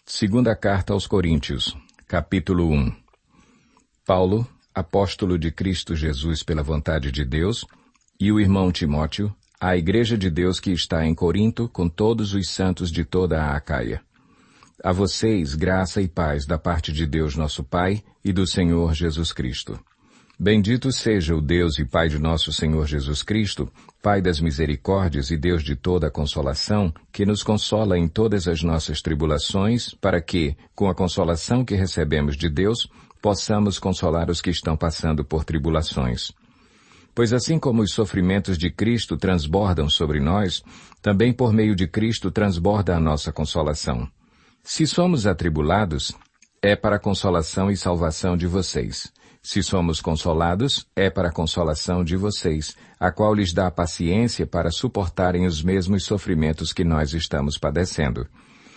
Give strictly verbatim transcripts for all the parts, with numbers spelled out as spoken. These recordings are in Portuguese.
Segunda Carta aos Coríntios, capítulo um. Paulo, apóstolo de Cristo Jesus pela vontade de Deus, e o irmão Timóteo, à Igreja de Deus que está em Corinto, com todos os santos de toda a Acaia. A vocês, graça e paz da parte de Deus nosso Pai e do Senhor Jesus Cristo. Bendito seja o Deus e Pai de nosso Senhor Jesus Cristo, Pai das misericórdias e Deus de toda a consolação, que nos consola em todas as nossas tribulações, para que, com a consolação que recebemos de Deus, possamos consolar os que estão passando por tribulações. Pois assim como os sofrimentos de Cristo transbordam sobre nós, também por meio de Cristo transborda a nossa consolação. Se somos atribulados, é para a consolação e salvação de vocês. Se somos consolados, é para a consolação de vocês, a qual lhes dá paciência para suportarem os mesmos sofrimentos que nós estamos padecendo.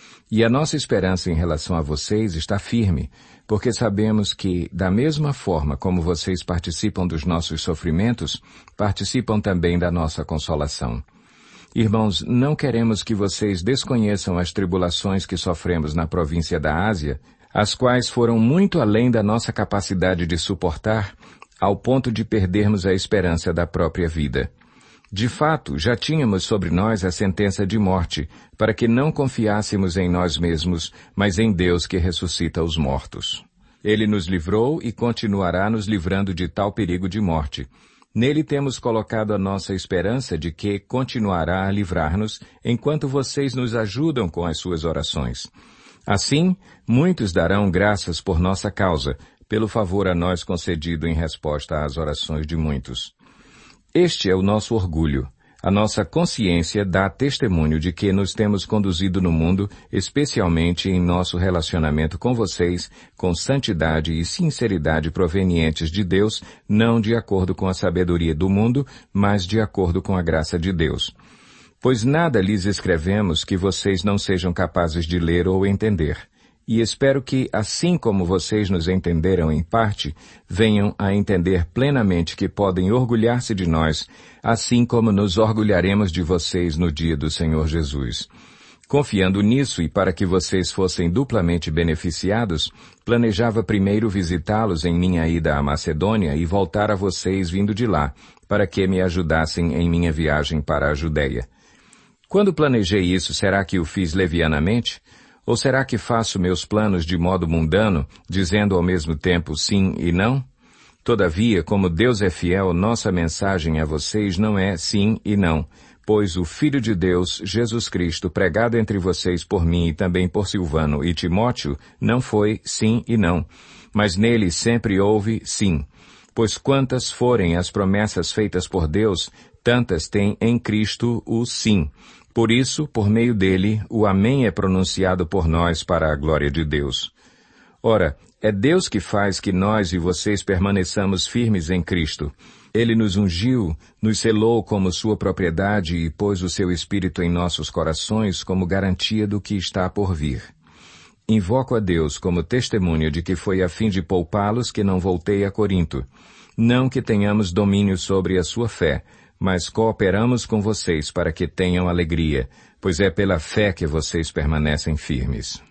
E a nossa esperança em relação a vocês está firme, porque sabemos que, da mesma forma como vocês participam dos nossos sofrimentos, participam também da nossa consolação. Irmãos, não queremos que vocês desconheçam as tribulações que sofremos na província da Ásia, as quais foram muito além da nossa capacidade de suportar, ao ponto de perdermos a esperança da própria vida. De fato, já tínhamos sobre nós a sentença de morte, para que não confiássemos em nós mesmos, mas em Deus que ressuscita os mortos. Ele nos livrou e continuará nos livrando de tal perigo de morte. Nele temos colocado a nossa esperança de que continuará a livrar-nos, enquanto vocês nos ajudam com as suas orações. Assim, muitos darão graças por nossa causa, pelo favor a nós concedido em resposta às orações de muitos. Este é o nosso orgulho. A nossa consciência dá testemunho de que nos temos conduzido no mundo, especialmente em nosso relacionamento com vocês, com santidade e sinceridade provenientes de Deus, não de acordo com a sabedoria do mundo, mas de acordo com a graça de Deus. Pois nada lhes escrevemos que vocês não sejam capazes de ler ou entender. E espero que, assim como vocês nos entenderam em parte, venham a entender plenamente que podem orgulhar-se de nós, assim como nos orgulharemos de vocês no dia do Senhor Jesus. Confiando nisso e para que vocês fossem duplamente beneficiados, planejava primeiro visitá-los em minha ida à Macedônia e voltar a vocês vindo de lá, para que me ajudassem em minha viagem para a Judeia. Quando planejei isso, será que o fiz levianamente? Ou será que faço meus planos de modo mundano, dizendo ao mesmo tempo sim e não? Todavia, como Deus é fiel, nossa mensagem a vocês não é sim e não, pois o Filho de Deus, Jesus Cristo, pregado entre vocês por mim e também por Silvano e Timóteo, não foi sim e não, mas nele sempre houve sim. Pois quantas forem as promessas feitas por Deus, tantas tem em Cristo o sim. Por isso, por meio dele, o amém é pronunciado por nós para a glória de Deus. Ora, é Deus que faz que nós e vocês permaneçamos firmes em Cristo. Ele nos ungiu, nos selou como sua propriedade e pôs o seu Espírito em nossos corações como garantia do que está por vir. Invoco a Deus como testemunha de que foi a fim de poupá-los que não voltei a Corinto. Não que tenhamos domínio sobre a sua fé, mas cooperamos com vocês para que tenham alegria, pois é pela fé que vocês permanecem firmes.